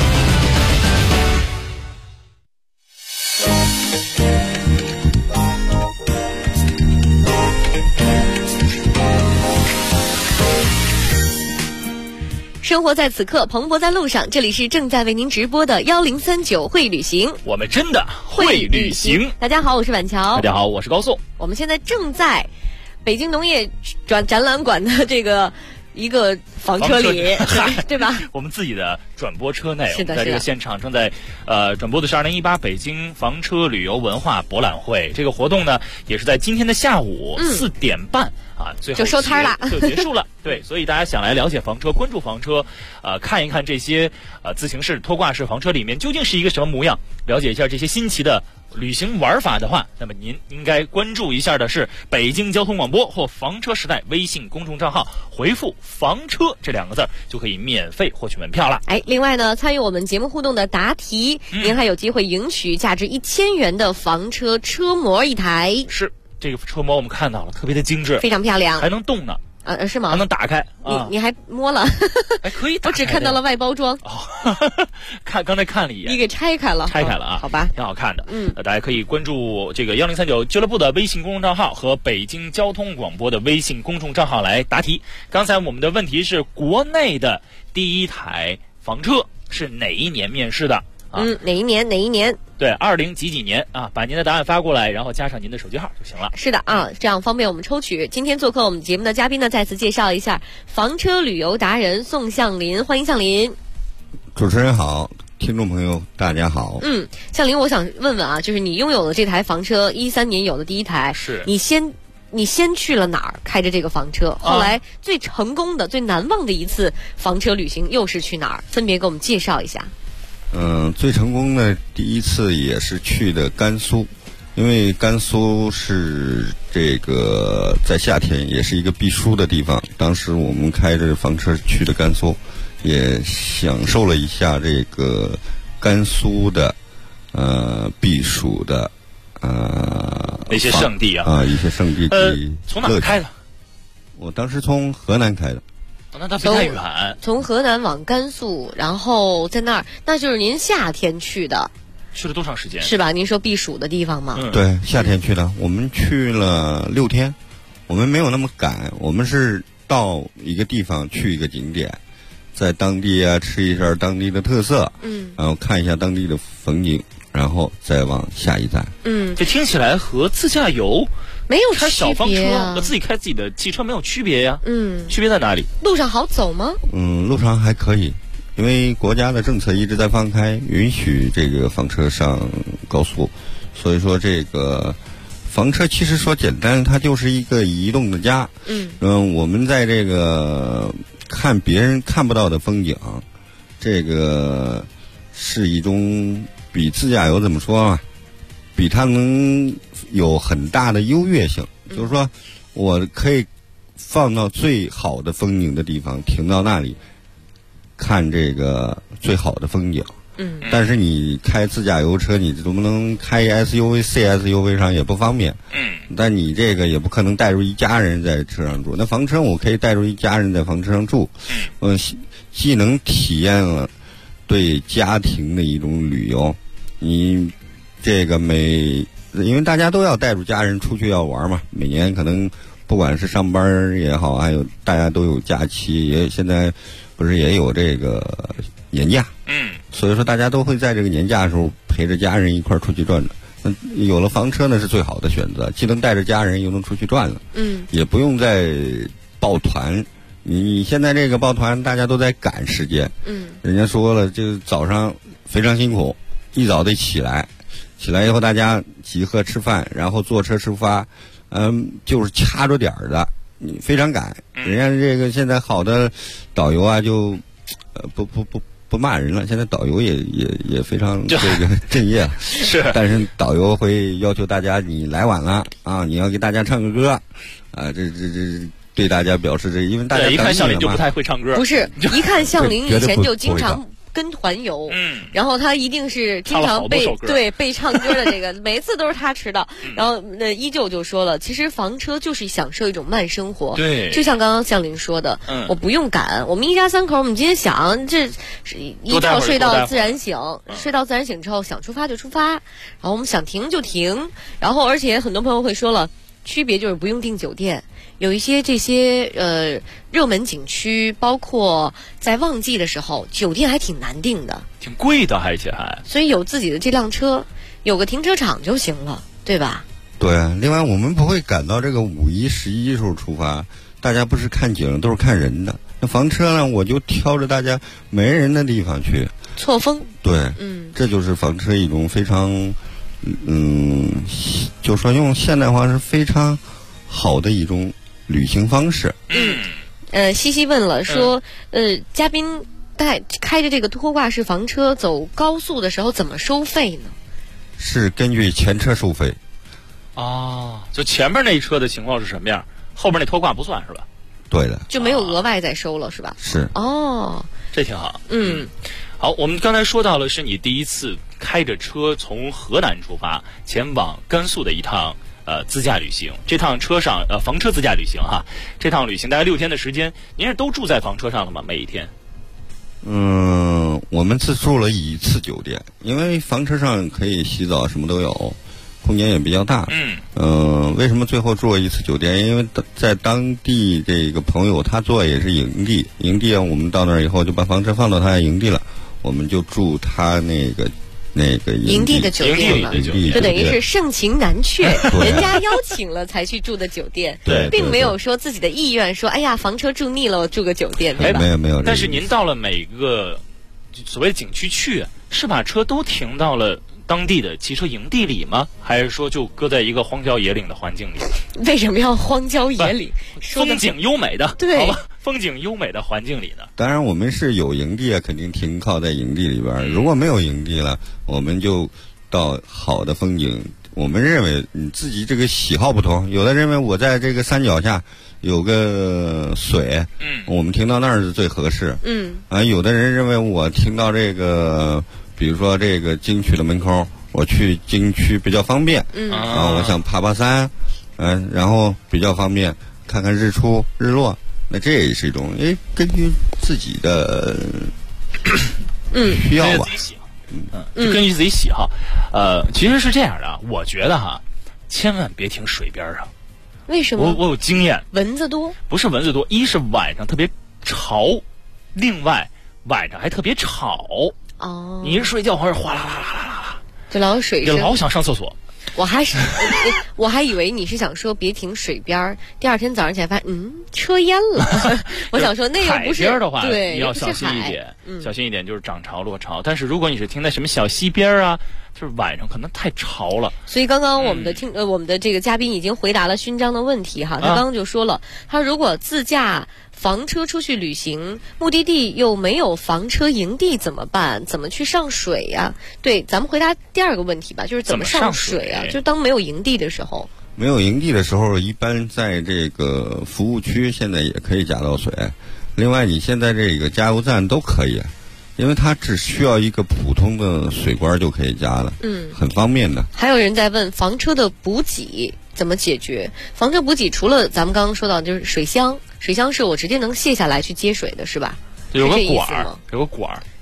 生活在此刻，蓬勃在路上。这里是正在为您直播的1039会旅行， 我们真的会旅行。 大家好，我是板桥。 大家好，我是高颂。 我们现在正在北京农业展览馆的这个一个房车里，对吧？ 我们自己的转播车内， 是的， 在这个现场正在转播的是2018北京房车旅游文化博览会。这个活动呢，也是在今天的下午4点半啊，最后就收摊了， 就结束了。对，所以大家想来了解房车、关注房车，看一看这些自行式、拖挂式房车里面究竟是一个什么模样，了解一下这些新奇的旅行玩法的话，那么您应该关注一下的是北京交通广播或房车时代微信公众账号，回复房车这2个字就可以免费获取门票了。 另外呢，参与我们节目互动的答题，您还有机会赢取价值1000元的房车车模1台。 是，这个车模我们看到了，特别的精致， 非常漂亮， 还能动呢。 是吗？ 还能打开你还摸了？ 可以打开。 我只看到了外包装。 刚才看了一眼。 你给拆开了啊？ 好吧， 挺好看的。大家可以关注这个1039俱乐部的微信公众账号和北京交通广播的微信公众账号来答题。刚才我们的问题是国内的第1台房车是哪一年面世的？ 哪一年？ 对，20几年啊，把您的答案发过来，然后加上您的手机号就行了。 是的啊，这样方便我们抽取。今天做客我们节目的嘉宾呢，再次介绍一下房车旅游达人宋向林，欢迎向林。 主持人好，听众朋友大家好。 向林，我想问问啊，就是你拥有的这台房车13年有的第1台， 是你先去了哪儿开着这个房车？后来最成功的、最难忘的一次房车旅行又是去哪儿？分别给我们介绍一下。 最成功的第一次也是去的甘肃，因为甘肃是这个在夏天也是一个避暑的地方。当时我们开着房车去的甘肃，也享受了一下这个甘肃的避暑的那些圣地啊， 一些圣地。 从哪开的？ 我当时从河南开的。 那不太远， 从河南往甘肃，然后在那儿，那就是您夏天去的。 去了多长时间？ 是吧？您说避暑的地方吗？ 对，夏天去的。我们去了6天，我们没有那么赶，我们是到一个地方去一个景点，在当地吃一下当地的特色，然后看一下当地的风景，然后再往下一站。 这听起来和自驾游没有开小房车啊， 和自己开自己的汽车没有区别呀。区别在哪里？ 路上好走吗？ 路上还可以，因为国家的政策一直在放开，允许这个房车上高速，所以说这个房车其实说简单，它就是一个移动的家。我们在这个看别人看不到的风景，这个是一种比自驾游怎么说啊？比它能有很大的优越性，就是说我可以放到最好的风景的地方，停到那里看这个最好的风景。但是你开自驾游车，你总不能开 SUV、CSUV 上也不方便。但你这个也不可能带入一家人在车上住。那房车我可以带入一家人在房车上住，既能体验了对家庭的一种旅游，你这个因为大家都要带着家人出去要玩嘛，每年可能不管是上班也好，还有大家都有假期，也现在不是也有这个年假？所以说大家都会在这个年假的时候陪着家人一块儿出去转转。有了房车呢，是最好的选择，既能带着家人，又能出去转了。也不用再抱团。你现在这个抱团，大家都在赶时间。人家说了，就早上非常辛苦，一早得起来以后大家集合吃饭，然后坐车出发，就是掐着点儿的，你非常赶。人家这个现在好的导游啊，就不骂人了，现在导游也非常这个正业了。 是， 但是导游会要求大家，你来晚了啊，你要给大家唱个歌，啊，这对大家表示这，因为大家一看向林就不太会唱歌。 不是，一看向林以前就经常跟团游，然后他一定是经常被唱歌的这个，每次都是他迟到。然后依旧就说了，其实房车就是享受一种慢生活。 对， 就像刚刚向林说的，我不用赶，我们一家三口，我们今天想这一觉睡到自然醒，睡到自然醒之后想出发就出发，然后我们想停就停。然后而且很多朋友会说了，区别就是不用订酒店。有一些这些热门景区，包括在旺季的时候，酒店还挺难订的， 挺贵的，而且还。 所以有自己的这辆车，有个停车场就行了，对吧？ 对。另外，我们不会赶到这个5、11时候出发，大家不是看景，都是看人的。那房车呢，我就挑着大家没人的地方去， 错峰。 对，这就是房车一种非常，就说用现代话是非常好的一种旅行方式。 西西问了说，嘉宾开着这个拖挂式房车走高速的时候怎么收费呢？ 是根据前车收费。 就前面那一车的情况是什么样，后边那拖挂不算是吧？ 对的， 就没有额外再收了是吧？ 是。 这挺好。好，我们刚才说到了是你第一次开着车从河南出发前往甘肃的一趟自驾旅行。这趟车上房车自驾旅行哈，这趟旅行大概6天的时间，您是都住在房车上了吗？每一天？ 我们自住了1次酒店，因为房车上可以洗澡，什么都有，空间也比较大。为什么最后住了1次酒店？因为在当地这个朋友他做也是营地，我们到那儿以后就把房车放到他的营地了，我们就住他那个营地的酒店了，就等于是盛情难却，人家邀请了才去住的酒店，并没有说自己的意愿说，哎呀，房车住腻了，我住个酒店，对吧？ 没有。 但是您到了每个所谓景区去，是把车都停到了当地的汽车营地里吗？还是说就搁在一个荒郊野岭的环境里？ 为什么要荒郊野岭？ 风景优美的， 对， 好吧，风景优美的环境里呢。 当然，我们是有营地啊，肯定停靠在营地里边。如果没有营地了，我们就到好的风景。我们认为你自己这个喜好不同，有的认为我在这个山脚下有个水，我们停到那儿是最合适。有的人认为我停到这个，比如说这个景区的门口，我去景区比较方便。我想爬山，然后比较方便，看看日出日落。那这也是一种，根据自己的需要吧。 就根据自己喜好。其实是这样的，我觉得哈，千万别停水边上。 为什么？ 我有经验。 蚊子多？ 不是蚊子多，一是晚上特别潮，另外晚上还特别吵。你一睡觉或者哗啦啦啦啦啦， 就老有水声， 就老想上厕所。 我还以为你是想说别停水边儿，第二天早上起来发现车淹了。我想说那又不是海边的话， 对， 你要小心一点，小心一点，就是涨潮落潮。但是如果你是停在什么小溪边啊，就是晚上可能太潮了。 所以刚刚我们的这个嘉宾已经回答了勋章的问题哈，他刚刚就说了，他如果自驾房车出去旅行，目的地又没有房车营地怎么办？怎么去上水呀？对，咱们回答第二个问题吧，就是怎么上水啊？就当没有营地的时候。 没有营地的时候，一般在这个服务区现在也可以加到水。另外，你现在这个加油站都可以，因为它只需要一个普通的水管就可以加了，很方便的。 还有人在问房车的补给怎么解决？房车补给除了咱们刚刚说到就是水箱是我直接能卸下来去接水的，是吧？ 有个管儿，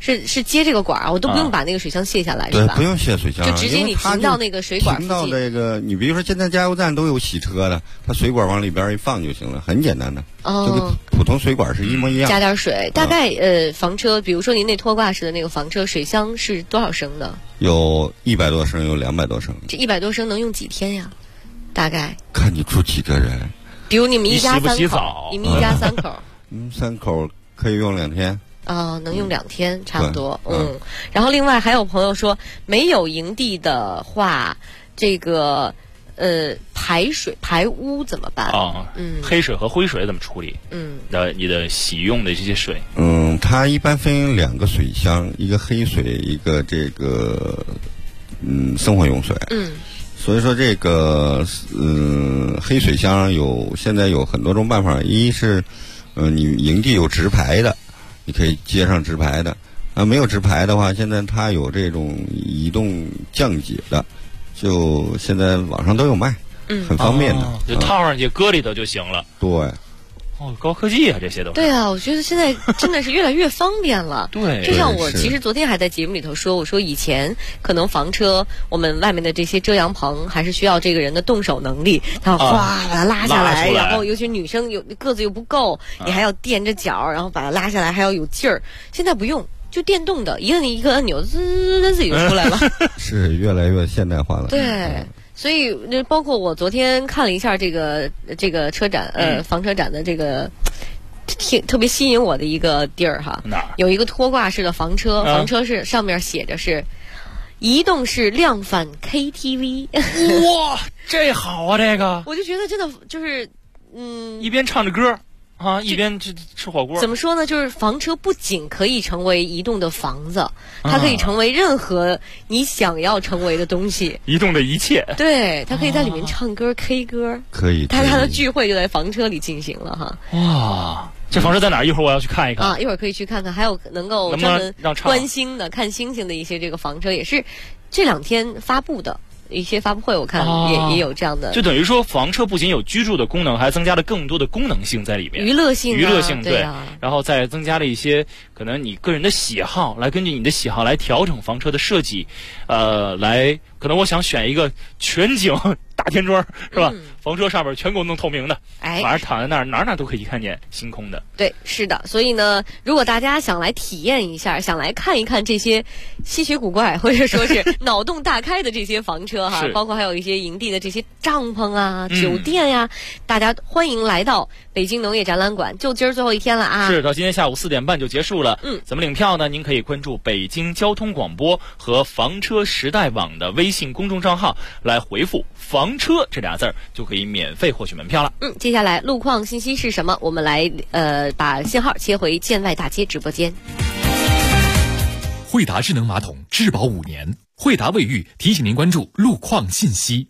是接这个管啊，我都不用把那个水箱卸下来，是吧？ 对，不用卸水箱， 就直接你停到那个水管， 停到这个，你比如说现在加油站都有洗车的，它水管往里边一放就行了，很简单的，就跟普通水管是一模一样。 加点水，大概房车，比如说您那拖挂式的那个房车，水箱是多少升的？ 有100多升，有200多升。 这100多升能用几天呀？大概看你住几个人。 比如你们一家3口，你们一家3口 ，3口可以用2天。 能用2天差不多。然后另外还有朋友说，没有营地的话，这个排水排污怎么办？ 黑水和灰水怎么处理？你的洗用的这些水。 它一般分2个水箱，一个黑水，一个这个生活用水。所以说这个黑水箱现在有很多种办法，一是你营地有直排的，你可以接上直排的。没有直排的话，现在它有这种移动降解的，就现在网上都有卖，很方便的， 就套上去搁里头就行了。 对。 高科技啊，这些都是。 对啊，我觉得现在真的是越来越方便了。 对， 就像我其实昨天还在节目里头说，我说以前可能房车我们外面的这些遮阳棚还是需要这个人的动手能力，他哗把它拉下来，然后尤其女生个子又不够，你还要垫着脚，然后把它拉下来还要有劲儿。现在不用，就电动的，一个按钮，滋自己就出来了。 是越来越现代化了。 对。所以，包括我昨天看了一下这个车展，房车展的这个特别吸引我的一个地儿哈， 哪儿有一个拖挂式的房车，房车是上面写着是移动式量贩 KTV。 哇，这好啊，这个我就觉得真的就是一边唱着歌。一边吃火锅。 怎么说呢？就是房车不仅可以成为移动的房子，它可以成为任何你想要成为的东西。 移动的一切。 对，它可以在里面唱歌、K 歌。 可以。 它的聚会就在房车里进行了哈。 哇，这房车在哪儿？一会儿我要去看一看。 一会儿可以去看看。还有能够专门观星的、看星星的一些这个房车，也是这2天发布的。一些发布会我看也有这样的， 就等于说房车不仅有居住的功能，还增加了更多的功能性在里面， 娱乐性对，然后再增加了一些可能你个人的喜好，来根据你的喜好来调整房车的设计，来可能我想选一个全景大天窗是吧？房车上面全给我弄透明的，晚上躺在那儿哪都可以看见星空的。 对，是的。所以呢，如果大家想来体验一下，想来看一看这些稀奇古怪或者说是脑洞大开的这些房车哈，包括还有一些营地的这些帐篷啊、酒店呀，大家欢迎来到北京农业展览馆。就今儿最后一天了啊！ 是，到今天下午4点半就结束了。怎么领票呢？您可以关注北京交通广播和房车时代网的微信公众账号，来回复“房车”这俩字儿，就可以免费获取门票了。 接下来路况信息是什么？我们来把信号切回建外大街直播间。 惠达智能马桶质保5年，惠达卫浴提醒您关注路况信息。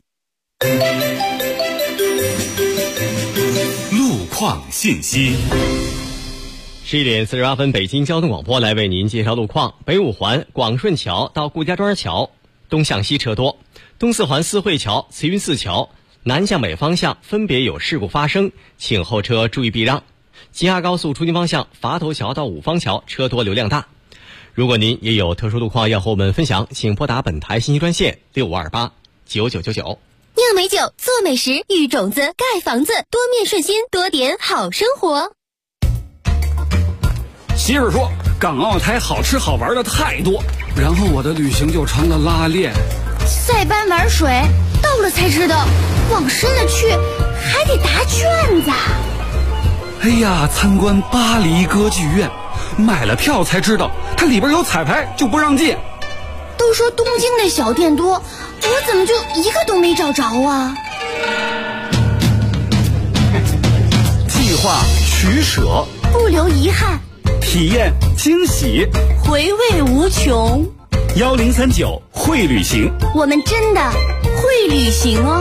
路况信息。 11点48分，北京交通广播来为您介绍路况。北5环广顺桥到顾家庄桥东向西车多，东4环四惠桥、慈云寺桥南向北方向分别有事故发生，请后车注意避让。京哈高速出京方向垡头桥到五方桥车多流量大。如果您也有特殊路况要和我们分享，请拨打本台信息专线6528-9999。 酿美酒，做美食，育种子，盖房子，多面顺心，多点好生活。 媳妇说港澳台好吃好玩的太多，然后我的旅行就成了拉练。 塞班玩水，到了才知道，往深了去还得答卷子。 哎呀，参观巴黎歌剧院，买了票才知道它里边有彩排，就不让进。 都说东京的小店多，我怎么就一个都没找着啊？ 计划取舍， 不留遗憾， 体验惊喜， 回味无穷。 1039会旅行， 我们真的会旅行哦。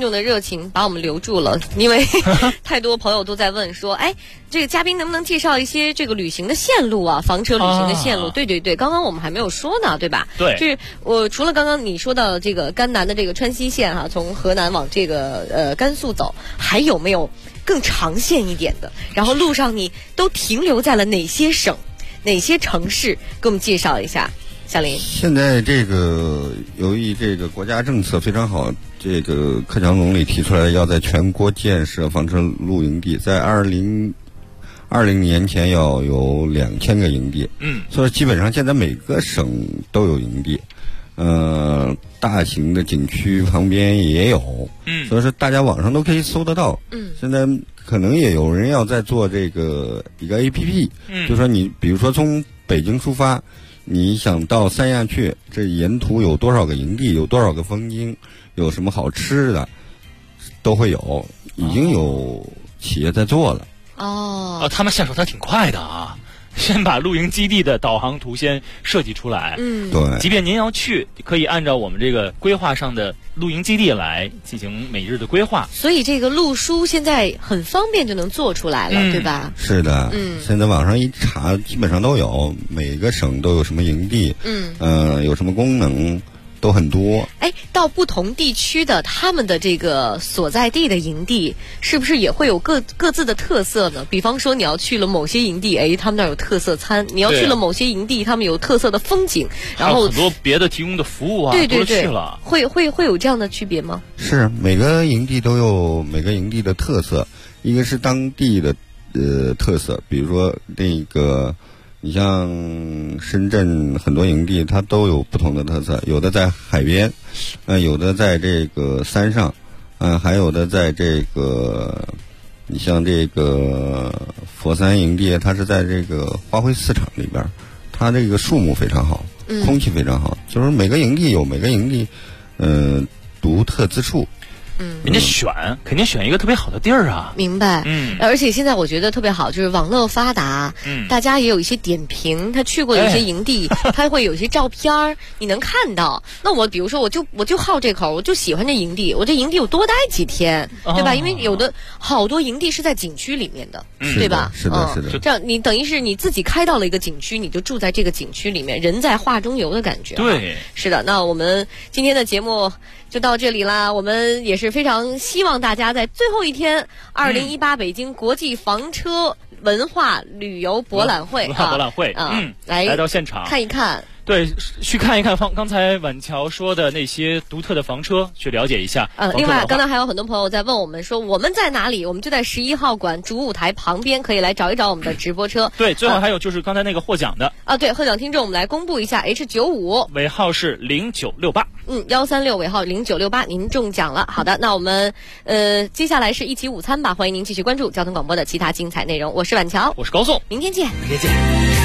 众的热情把我们留住了，因为太多朋友都在问说，哎，这个嘉宾能不能介绍一些这个旅行的线路啊，房车旅行的线路？对对对，刚刚我们还没有说呢，对吧？ 对， 就是我除了刚刚你说到这个甘南的这个川西线哈，从河南往这个甘肃走，还有没有更长线一点的？然后路上你都停留在了哪些省、哪些城市？给我们介绍一下。小林， 现在这个由于这个国家政策非常好，这个克强总理提出来要在全国建设房车露营地，在2020年前要有2000个营地。所以基本上现在每个省都有营地，大型的景区旁边也有。所以说大家网上都可以搜得到。现在可能也有人要在做这个一个 APP，就说你比如说从北京出发。你想到三亚去，这沿途有多少个营地，有多少个风景，有什么好吃的，都会有，已经有企业在做了。 他们下手还挺快的啊，先把露营基地的导航图先设计出来。 对， 即便您要去，可以按照我们这个规划上的露营基地来进行每日的规划。 所以这个路书现在很方便就能做出来了，对吧？ 是的，现在网上一查，基本上都有，每个省都有什么营地，有什么功能。都很多。 哎，到不同地区的他们的这个所在地的营地，是不是也会有各自的特色呢？比方说，你要去了某些营地，哎，他们那儿有特色餐；你要去了某些营地，他们有特色的风景，然后很多别的提供的服务啊， 对对对， 都去了。 会有这样的区别吗？ 是，每个营地都有每个营地的特色，一个是当地的特色，比如说那个。你像深圳很多营地，它都有不同的特色，有的在海边，有的在这个山上，还有的在这个，你像这个佛山营地，它是在这个花卉市场里边，它这个树木非常好，空气非常好，就是每个营地有每个营地，独特之处。 人家肯定选一个特别好的地儿啊。 明白。而且现在我觉得特别好，就是网络发达，大家也有一些点评，他去过有一些营地，他会有一些照片你能看到。那我比如说，我就好这口，我就喜欢这营地，我这营地我多待几天，对吧？因为有的好多营地是在景区里面的，对吧？ 是的，是的。 这样你等于是你自己开到了一个景区，你就住在这个景区里面，人在画中游的感觉。 对， 是的。那我们今天的节目就到这里啦，我们也是非常希望大家在最后一天，2018北京国际房车文化旅游博览会来到现场看一看。 对，去看一看刚才婉乔说的那些独特的房车，去了解一下。 另外，刚才还有很多朋友在问我们说我们在哪里？我们就在11号馆主舞台旁边，可以来找一找我们的直播车。 对，最后还有就是刚才那个获奖的对，获奖听众我们来公布一下 H95 尾号是0968。 136尾号0968，您中奖了。好的，那我们接下来是一起午餐吧，欢迎您继续关注交通广播的其他精彩内容。我是婉乔， 我是高颂， 明天见。 明天见。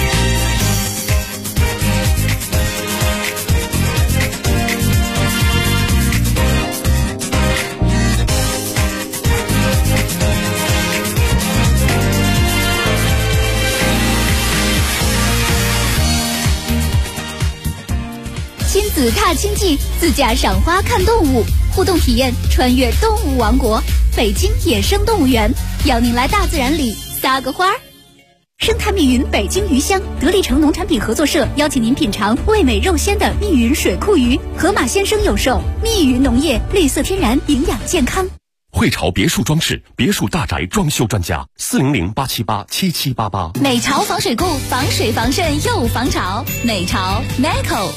亲子踏青记，自驾赏花看动物，互动体验穿越动物王国，北京野生动物园，邀您来大自然里撒个花儿。生态密云北京鱼乡，得力城农产品合作社邀请您品尝味美肉鲜的密云水库鱼，河马先生有售。密云农业，绿色天然，营养健康。 汇潮别墅装饰，别墅大宅装修专家，400-878-7788。 美潮防水库，防水防渗又防潮。美潮 Meco。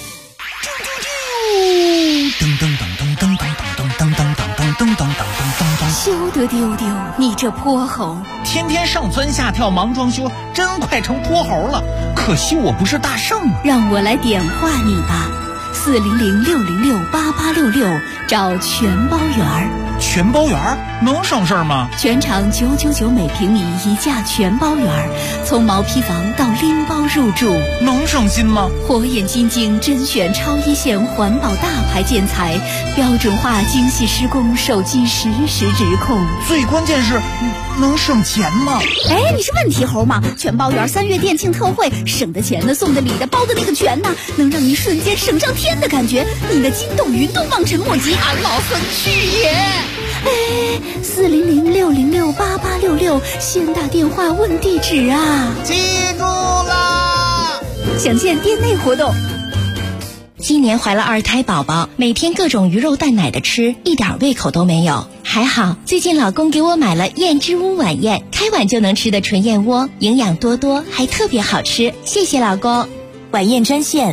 噔噔噔噔噔噔噔噔噔噔噔噔噔噔噔， 休得丢丢，你这泼猴！ 天天上蹿下跳忙装修，真快成泼猴了。可惜我不是大圣， 让我来点化你吧。400-606-8866，找全包园儿。 全包园儿能省事儿吗？ 全场999每平米一价全包园儿，从毛坯房到拎包入住， 能省心吗？ 火眼金睛甄选超一线环保大牌建材，标准化精细施工，手机实时直控。 最关键是能省钱吗？ 哎，你是问题猴吗？全包园3月店庆特惠，省的钱呢，送的礼的，包的那个全呢，能让你瞬间省上天的感觉，你的筋动云动望尘莫及，俺老孙去也！ 400-606-8866，先打电话问地址啊！ 记住啦！ 详见店内活动。 今年怀了2胎宝宝，每天各种鱼肉蛋奶的吃，一点胃口都没有。还好最近老公给我买了燕之屋晚宴，开碗就能吃的纯燕窝，营养多多，还特别好吃。谢谢老公。晚宴专线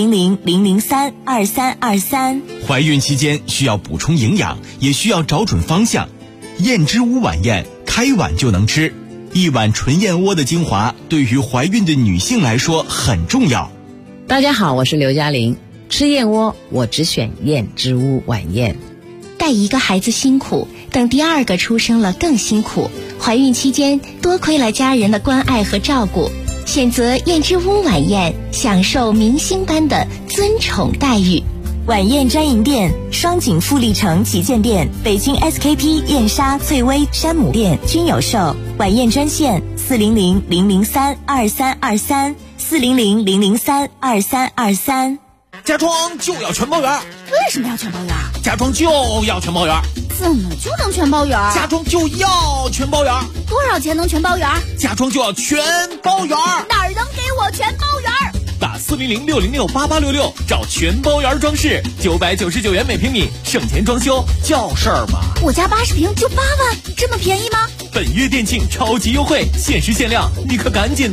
400-003-2323。 怀孕期间需要补充营养，也需要找准方向。燕之屋晚宴，开碗就能吃。一碗纯燕窝的精华，对于怀孕的女性来说很重要。 大家好，我是刘嘉玲。吃燕窝，我只选燕之屋晚宴。 带一个孩子辛苦，等第2个出生了更辛苦。怀孕期间多亏了家人的关爱和照顾，选择燕之屋晚宴，享受明星般的尊宠待遇。晚宴专营店：双井富力城旗舰店、北京 SKP 燕莎、翠微、山姆店均有售。晚宴专线400-003-2323，400-003-2323。 家装就要全包圆。 为什么要全包圆？ 家装就要全包圆。 怎么就能全包圆？ 家装就要全包圆。 多少钱能全包圆？ 家装就要全包圆。 哪儿能给我全包圆？ 打400-606-8866找全包圆装饰，999元每平米，省钱装修叫事儿吗？ 我家80平就8万，这么便宜吗？ 本月店庆超级优惠，限时限量，你可赶紧的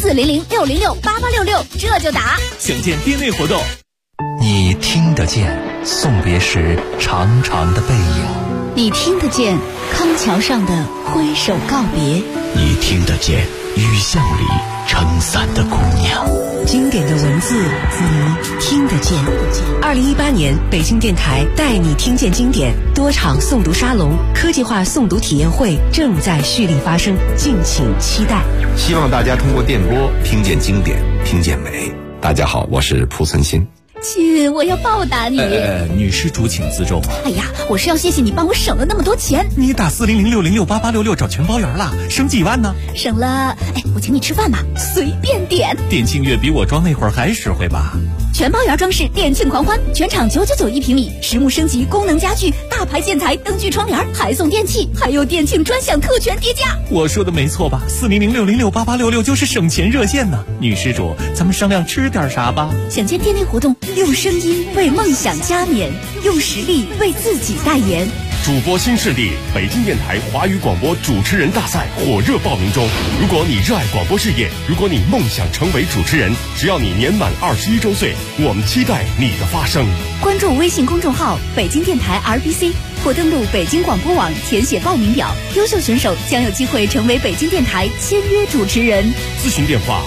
！400-606-8866，这就打。 详见店内活动。 你听得见送别时长长的背影， 你听得见康桥上的挥手告别， 你听得见雨巷里撑伞的姑娘。 经典的文字，你听得见。2018年北京电台带你听见经典多场诵读沙龙、科技化诵读体验会正在蓄力发生，敬请期待。 希望大家通过电波听见经典，听见美。大家好，我是蒲存昕。 亲，我要报答你。 女施主请自重。 哎呀，我是要谢谢你帮我省了那么多钱。 你打400-606-8866找全包圆了，省几万呢？ 省了，我请你吃饭吧，随便点。 店庆月比我装那会儿还实惠吧？ 全包圆装饰店庆狂欢，全场999一平米，实木升级功能家具，大牌建材，灯具窗帘，还送电器，还有店庆专享特权叠加。 我说的没错吧？400-606-8866就是省钱热线呢。女施主，咱们商量吃点啥吧？ 想见店内活动，用声音为梦想加冕，用实力为自己代言。 主播新势力，北京电台华语广播主持人大赛火热报名中。如果你热爱广播事业，如果你梦想成为主持人，只要你年满21周岁，我们期待你的发声。 关注微信公众号北京电台 RBC， 或登录北京广播网填写报名表，优秀选手将有机会成为北京电台签约主持人。 咨询电话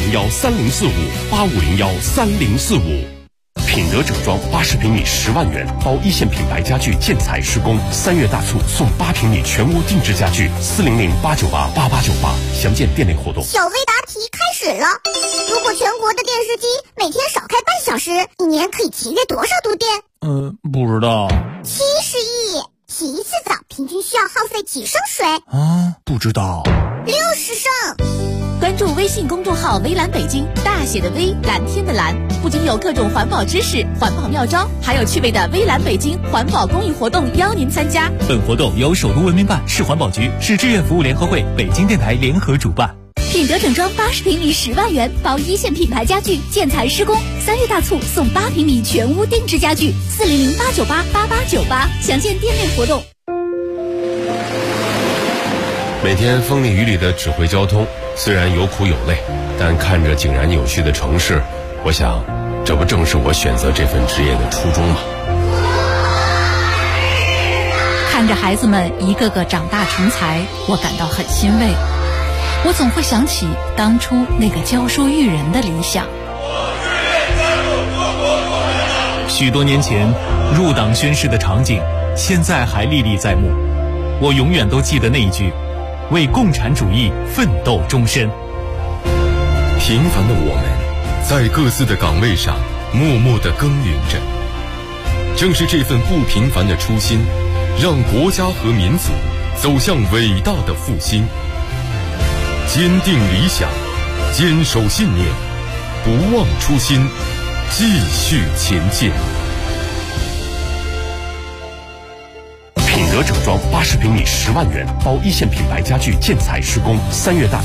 85013045，85013045。品德整装80平米10万元，包1线品牌家具建材施工，3月大促送8平米全屋定制家具，400-898-8898，详见店内活动。 小微答题开始了，如果全国的电视机每天少开半小时，一年可以节约多少度电？ 不知道。 70亿。洗一次澡平均需要耗费几升水？ 不知道。 60升。 关注微信公众号微蓝北京，大写的微，蓝天的蓝，不仅有各种环保知识、环保妙招，还有趣味的微蓝北京环保公益活动邀您参加。 本活动由首都文明办、市环保局、市志愿服务联合会、北京电台联合主办。 品德整装80平米10万元，包1线品牌家具建材施工，3月大促送8平米全屋定制家具，400-898-8898，详见店内活动。 每天风里雨里的指挥交通，虽然有苦有累，但看着井然有序的城市，我想，这不正是我选择这份职业的初衷吗？ 看着孩子们一个个长大成才，我感到很欣慰。我总会想起当初那个教书育人的理想。 许多年前入党宣誓的场景，现在还历历在目。我永远都记得那一句：为共产主义奋斗终身。 平凡的我们，在各自的岗位上默默地耕耘着。正是这份不平凡的初心，让国家和民族走向伟大的复兴。坚定理想，坚守信念，不忘初心，继续前进。品德额整装80平米10万元，包一线品牌家具建材施工，3月大